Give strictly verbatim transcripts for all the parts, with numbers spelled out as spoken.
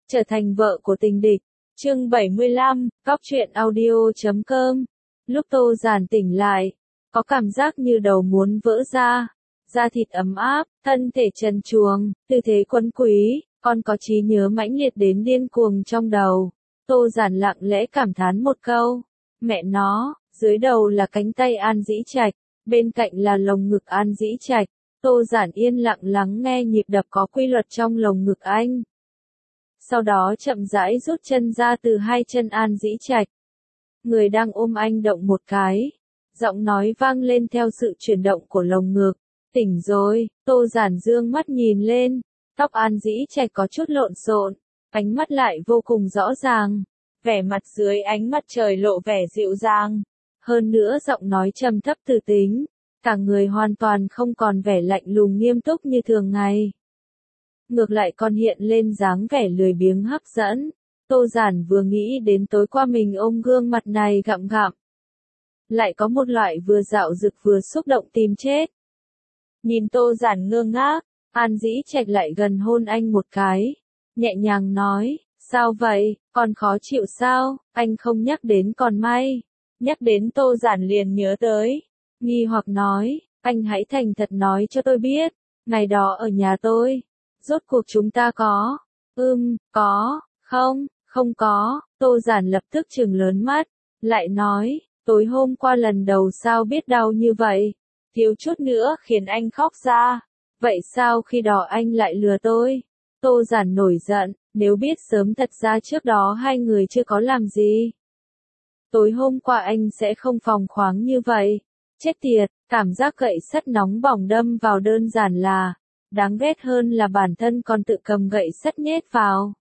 Trở thành vợ của tình địch. Chương bảy mươi lăm, Góc truyện audio chấm com. Lúc Tô Giản tỉnh lại, có cảm giác như đầu muốn vỡ ra, da thịt ấm áp, thân thể trần truồng, tư thế quấn quý, còn có trí nhớ mãnh liệt đến điên cuồng trong đầu. Tô Giản lặng lẽ cảm thán một câu, mẹ nó, dưới đầu là cánh tay An Dĩ Trạch, bên cạnh là lồng ngực An Dĩ Trạch. Tô Giản yên lặng lắng nghe nhịp đập có quy luật trong lồng ngực anh. Sau đó chậm rãi rút chân ra từ hai chân An Dĩ Trạch. Người đang ôm anh động một cái. Giọng nói vang lên theo sự chuyển động của lồng ngực. Tỉnh rồi, Tô Giản dương mắt nhìn lên. Tóc An Dĩ Trạch có chút lộn xộn, ánh mắt lại vô cùng rõ ràng. Vẻ mặt dưới ánh mặt trời lộ vẻ dịu dàng. Hơn nữa giọng nói trầm thấp từ tính. Cả người hoàn toàn không còn vẻ lạnh lùng nghiêm túc như thường ngày. Ngược lại còn hiện lên dáng vẻ lười biếng hấp dẫn. Tô Giản vừa nghĩ đến tối qua mình ôm gương mặt này gặm gặm. Lại có một loại vừa dạo dực vừa xúc động tìm chết. Nhìn Tô Giản ngơ ngác, An Dĩ Trạch lại gần hôn anh một cái. Nhẹ nhàng nói, sao vậy, còn khó chịu sao, anh không nhắc đến còn may. Nhắc đến Tô Giản liền nhớ tới. Nghi hoặc nói, anh hãy thành thật nói cho tôi biết, ngày đó ở nhà tôi, rốt cuộc chúng ta có, ưm, có, không, không có, Tô Giản lập tức trừng lớn mắt, lại nói, tối hôm qua lần đầu sao biết đau như vậy, thiếu chút nữa khiến anh khóc ra, vậy sao khi đó anh lại lừa tôi? Tô Giản nổi giận, nếu biết sớm thật ra trước đó hai người chưa có làm gì. Tối hôm qua anh sẽ không phóng khoáng như vậy. Chết tiệt, cảm giác gậy sắt nóng bỏng đâm vào đơn giản là, đáng ghét hơn là bản thân còn tự cầm gậy sắt nhét vào.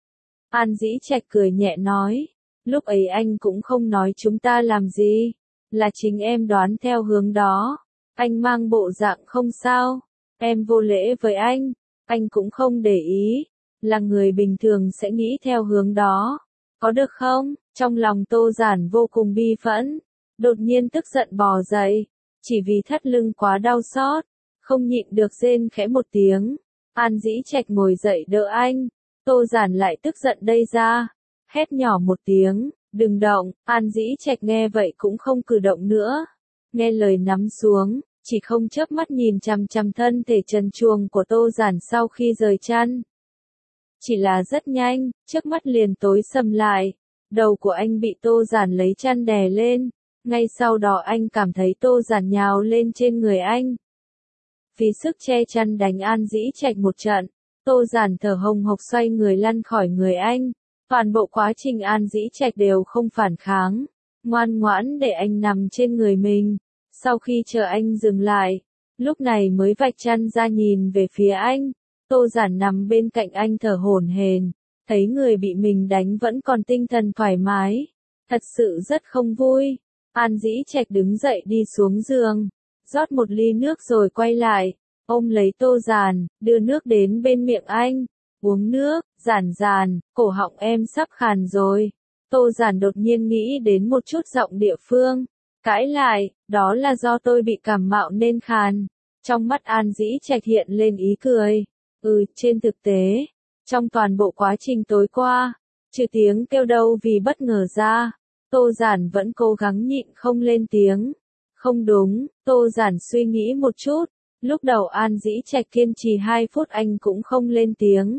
An Dĩ Trạch cười nhẹ nói, lúc ấy anh cũng không nói chúng ta làm gì, là chính em đoán theo hướng đó. Anh mang bộ dạng không sao, em vô lễ với anh, anh cũng không để ý, là người bình thường sẽ nghĩ theo hướng đó. Có được không? Trong lòng Tô Giản vô cùng bi phẫn. Đột nhiên tức giận bò dậy, chỉ vì thắt lưng quá đau xót, không nhịn được rên khẽ một tiếng. An Dĩ Trạch ngồi dậy đỡ anh, Tô Giản lại tức giận đây ra, hét nhỏ một tiếng, đừng động. An Dĩ Trạch nghe vậy cũng không cử động nữa, nghe lời nắm xuống, chỉ không chớp mắt nhìn chằm chằm thân thể trần truồng của Tô Giản sau khi rời chăn. Chỉ là rất nhanh, trước mắt liền tối sầm lại, đầu của anh bị Tô Giản lấy chăn đè lên. Ngay sau đó anh cảm thấy Tô Giản nhào lên trên người anh. Vì sức che chăn đánh An Dĩ Trạch một trận, Tô Giản thở hồng hộc xoay người lăn khỏi người anh. Toàn bộ quá trình An Dĩ Trạch đều không phản kháng, ngoan ngoãn để anh nằm trên người mình. Sau khi chờ anh dừng lại, lúc này mới vạch chăn ra nhìn về phía anh. Tô Giản nằm bên cạnh anh thở hổn hển, thấy người bị mình đánh vẫn còn tinh thần thoải mái, thật sự rất không vui. An Dĩ Trạch đứng dậy đi xuống giường, rót một ly nước rồi quay lại, ôm lấy Tô Giản, đưa nước đến bên miệng anh, uống nước. Giản Giản, cổ họng em sắp khàn rồi. Tô Giản đột nhiên nghĩ đến một chút giọng địa phương, cãi lại, đó là do tôi bị cảm mạo nên khàn. Trong mắt An Dĩ Trạch hiện lên ý cười, ừ, trên thực tế, trong toàn bộ quá trình tối qua, trừ tiếng kêu đau vì bất ngờ ra, Tô Giản vẫn cố gắng nhịn không lên tiếng. Không đúng, Tô Giản suy nghĩ một chút, lúc đầu An Dĩ Trạch kiên trì hai phút anh cũng không lên tiếng.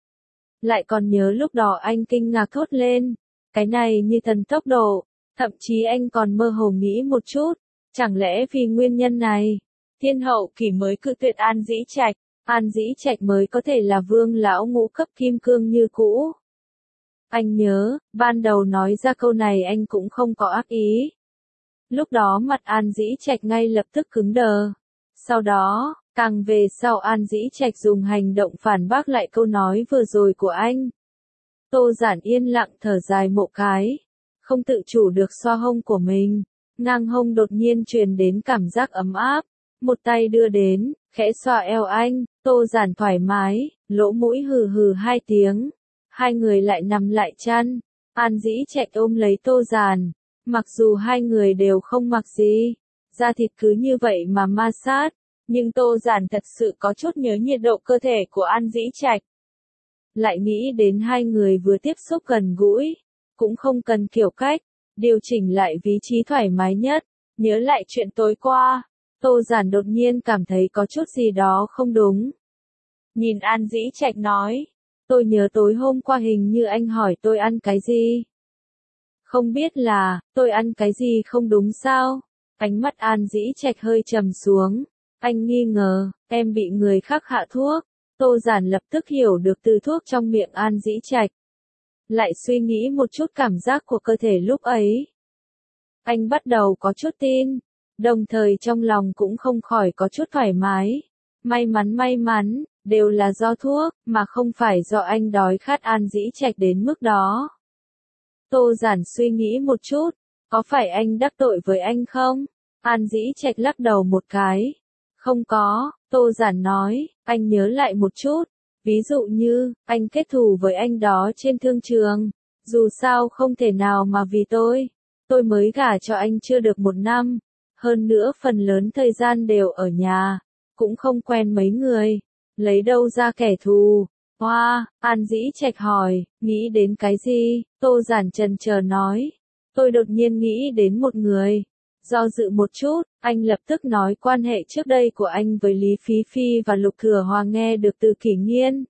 Lại còn nhớ lúc đó anh kinh ngạc thốt lên, cái này như thần tốc độ, thậm chí anh còn mơ hồ nghĩ một chút, chẳng lẽ vì nguyên nhân này, Thiên Hậu Kỳ mới cự tuyệt An Dĩ Trạch, An Dĩ Trạch mới có thể là vương lão ngũ cấp kim cương như cũ. Anh nhớ, ban đầu nói ra câu này anh cũng không có ác ý. Lúc đó mặt An Dĩ Trạch ngay lập tức cứng đờ. Sau đó, càng về sau An Dĩ Trạch dùng hành động phản bác lại câu nói vừa rồi của anh. Tô Giản yên lặng thở dài một cái, không tự chủ được xoa hông của mình, ngang hông đột nhiên truyền đến cảm giác ấm áp, một tay đưa đến, khẽ xoa eo anh, Tô Giản thoải mái, lỗ mũi hừ hừ hai tiếng. Hai người lại nằm lại chăn, An Dĩ Trạch ôm lấy Tô Giản, mặc dù hai người đều không mặc gì, da thịt cứ như vậy mà ma sát, nhưng Tô Giản thật sự có chút nhớ nhiệt độ cơ thể của An Dĩ Trạch. lại nghĩ đến hai người vừa tiếp xúc gần gũi, cũng không cần kiểu cách, điều chỉnh lại vị trí thoải mái nhất, nhớ lại chuyện tối qua, Tô Giản đột nhiên cảm thấy có chút gì đó không đúng. Nhìn An Dĩ Trạch nói, tôi nhớ tối hôm qua hình như anh hỏi tôi ăn cái gì. Không biết là, tôi ăn cái gì không đúng sao? Ánh mắt An Dĩ Trạch hơi trầm xuống, anh nghi ngờ, em bị người khác hạ thuốc. Tô Giản lập tức hiểu được từ thuốc trong miệng An Dĩ Trạch. Lại suy nghĩ một chút cảm giác của cơ thể lúc ấy. Anh bắt đầu có chút tin, đồng thời trong lòng cũng không khỏi có chút thoải mái. May mắn may mắn, đều là do thuốc, mà không phải do anh đói khát An Dĩ Trạch đến mức đó. Tô Giản suy nghĩ một chút, có phải anh đắc tội với anh không? An Dĩ Trạch lắc đầu một cái. Không có, Tô Giản nói, anh nhớ lại một chút. Ví dụ như, anh kết thù với anh đó trên thương trường. Dù sao không thể nào mà vì tôi. Tôi mới gả cho anh chưa được một năm. Hơn nữa phần lớn thời gian đều ở nhà. Cũng không quen mấy người. Lấy đâu ra kẻ thù? Hoa, An Dĩ Trạch hỏi, nghĩ đến cái gì? Tô Giản chần chờ nói. Tôi đột nhiên nghĩ đến một người. Do dự một chút, anh lập tức nói quan hệ trước đây của anh với Lý Phí Phi và Lục Thừa Hoa nghe được từ Kỷ Nghiên.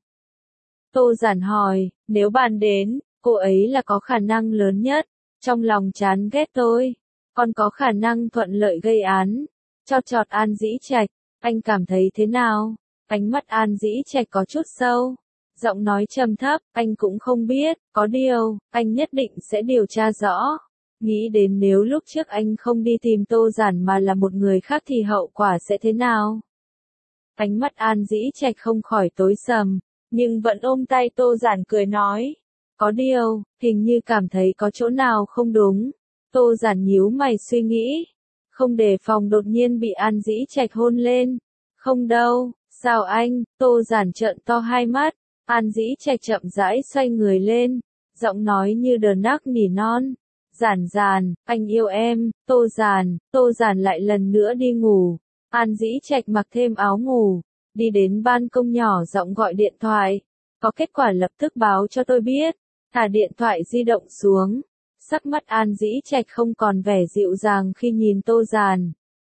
Tô Giản hỏi, nếu bàn đến, cô ấy là có khả năng lớn nhất, trong lòng chán ghét tôi, còn có khả năng thuận lợi gây án. Chọt chọt An Dĩ Trạch, anh cảm thấy thế nào? Ánh mắt An Dĩ Trạch có chút sâu, giọng nói trầm thấp, anh cũng không biết, có điều, anh nhất định sẽ điều tra rõ. Nghĩ đến nếu lúc trước anh không đi tìm Tô Giản mà là một người khác thì hậu quả sẽ thế nào? Ánh mắt An Dĩ Trạch không khỏi tối sầm, nhưng vẫn ôm tay Tô Giản cười nói. Có điều, hình như cảm thấy có chỗ nào không đúng. Tô Giản nhíu mày suy nghĩ. Không đề phòng đột nhiên bị An Dĩ Trạch hôn lên. Không đâu, sao anh? Tô Giản trợn to hai mắt. An Dĩ Trạch chậm rãi xoay người lên, giọng nói như đờn nắc nỉ non. Giản Giản, anh yêu em. Tô Giản, Tô Giản lại lần nữa đi ngủ. An Dĩ Trạch mặc thêm áo ngủ, đi đến ban công nhỏ giọng gọi điện thoại. Có kết quả lập tức báo cho tôi biết. Thả điện thoại di động xuống. Sắc mắt An Dĩ Trạch không còn vẻ dịu dàng khi nhìn Tô Giản,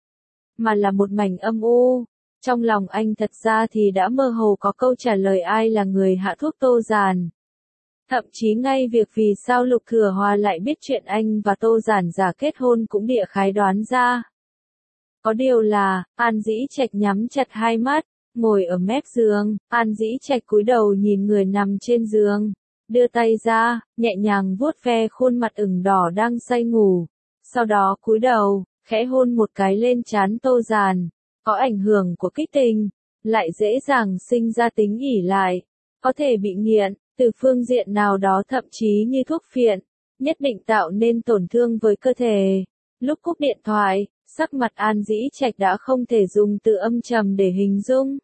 mà là một mảnh âm u. Trong lòng anh thật ra thì đã mơ hồ có câu trả lời ai là người hạ thuốc Tô Giản. Thậm chí ngay việc vì sao Lục Thừa Hoa lại biết chuyện anh và Tô Giản giả kết hôn cũng địa khái đoán ra. Có điều là, An Dĩ Trạch nhắm chặt hai mắt, ngồi ở mép giường, An Dĩ Trạch cúi đầu nhìn người nằm trên giường, đưa tay ra, nhẹ nhàng vuốt ve khuôn mặt ửng đỏ đang say ngủ, sau đó cúi đầu, khẽ hôn một cái lên trán Tô Giản. Có ảnh hưởng của kích tình, lại dễ dàng sinh ra tính ỷ lại, có thể bị nghiện, từ phương diện nào đó thậm chí như thuốc phiện, nhất định tạo nên tổn thương với cơ thể. Lúc cúp điện thoại, sắc mặt An Dĩ Trạch đã không thể dùng từ âm trầm để hình dung.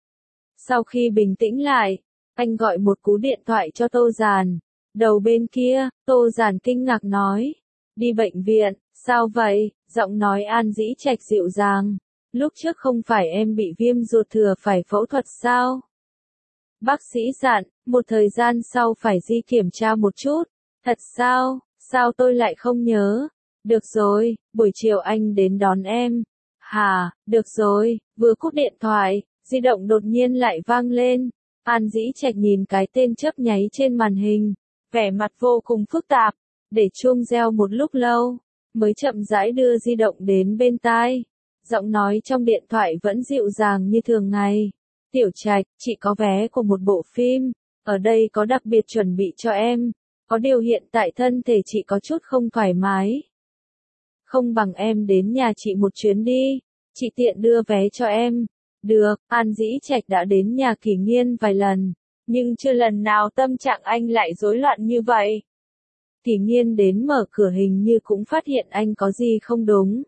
Sau khi bình tĩnh lại, anh gọi một cú điện thoại cho Tô Giản. Đầu bên kia, Tô Giản kinh ngạc nói, đi bệnh viện, sao vậy? Giọng nói An Dĩ Trạch dịu dàng. Lúc trước không phải em bị viêm ruột thừa phải phẫu thuật sao? Bác sĩ dặn, một thời gian sau phải đi kiểm tra một chút. Thật sao? Sao tôi lại không nhớ? Được rồi, buổi chiều anh đến đón em. Hà, được rồi, vừa cúp điện thoại, di động đột nhiên lại vang lên. An Dĩ Trạch nhìn cái tên chớp nháy trên màn hình, vẻ mặt vô cùng phức tạp, để chuông reo một lúc lâu, mới chậm rãi đưa di động đến bên tai. Giọng nói trong điện thoại vẫn dịu dàng như thường ngày. Tiểu Trạch, chị có vé của một bộ phim, ở đây có đặc biệt chuẩn bị cho em. Có điều hiện tại thân thể chị có chút không thoải mái. Không bằng em đến nhà chị một chuyến đi, chị tiện đưa vé cho em. Được, An Dĩ Trạch đã đến nhà Kỷ Nghiên vài lần, nhưng chưa lần nào tâm trạng anh lại rối loạn như vậy. Kỷ Nghiên đến mở cửa hình như cũng phát hiện anh có gì không đúng.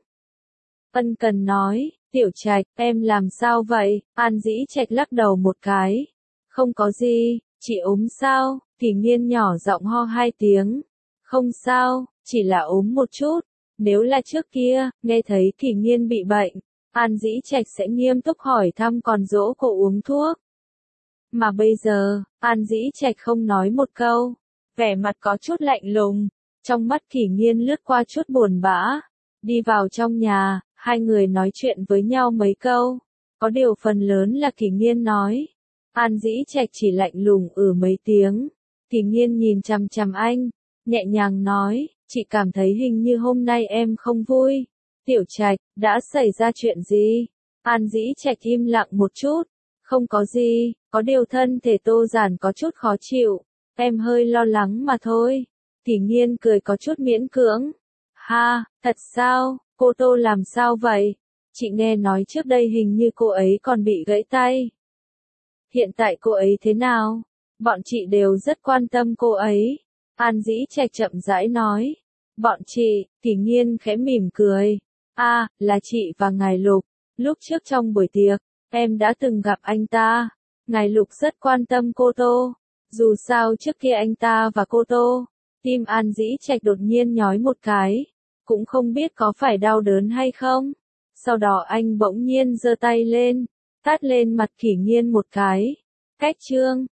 Ân cần nói, Tiểu Trạch, em làm sao vậy? An Dĩ Trạch lắc đầu một cái. Không có gì, chị ốm sao? Kỷ Nghiên nhỏ giọng ho hai tiếng. Không sao, chỉ là ốm một chút. Nếu là trước kia, nghe thấy Kỷ Nghiên bị bệnh, An Dĩ Trạch sẽ nghiêm túc hỏi thăm còn dỗ cô uống thuốc. Mà bây giờ, An Dĩ Trạch không nói một câu, vẻ mặt có chút lạnh lùng, trong mắt Kỷ Nghiên lướt qua chút buồn bã, đi vào trong nhà, hai người nói chuyện với nhau mấy câu, có điều phần lớn là Kỷ Nghiên nói. An Dĩ Trạch chỉ lạnh lùng ừ mấy tiếng, Kỷ Nghiên nhìn chằm chằm anh, nhẹ nhàng nói, chị cảm thấy hình như hôm nay em không vui. Tiểu Trạch, đã xảy ra chuyện gì? An Dĩ Trạch im lặng một chút, không có gì, có điều thân thể Tô Giản có chút khó chịu, em hơi lo lắng mà thôi. Kỷ Nghiên cười có chút miễn cưỡng. Ha, thật sao, cô Tô làm sao vậy? Chị nghe nói trước đây hình như cô ấy còn bị gãy tay. Hiện tại cô ấy thế nào? Bọn chị đều rất quan tâm cô ấy. An Dĩ Trạch chậm rãi nói. Bọn chị, Kỷ Nghiên khẽ mỉm cười. À, là chị và Ngài Lục. Lúc trước trong buổi tiệc, em đã từng gặp anh ta. Ngài Lục rất quan tâm cô Tô. Dù sao trước kia anh ta và cô Tô, tim An Dĩ Trạch đột nhiên nhói một cái. Cũng không biết có phải đau đớn hay không. Sau đó anh bỗng nhiên giơ tay lên, tát lên mặt Kỷ Nghiên một cái. Cách trương,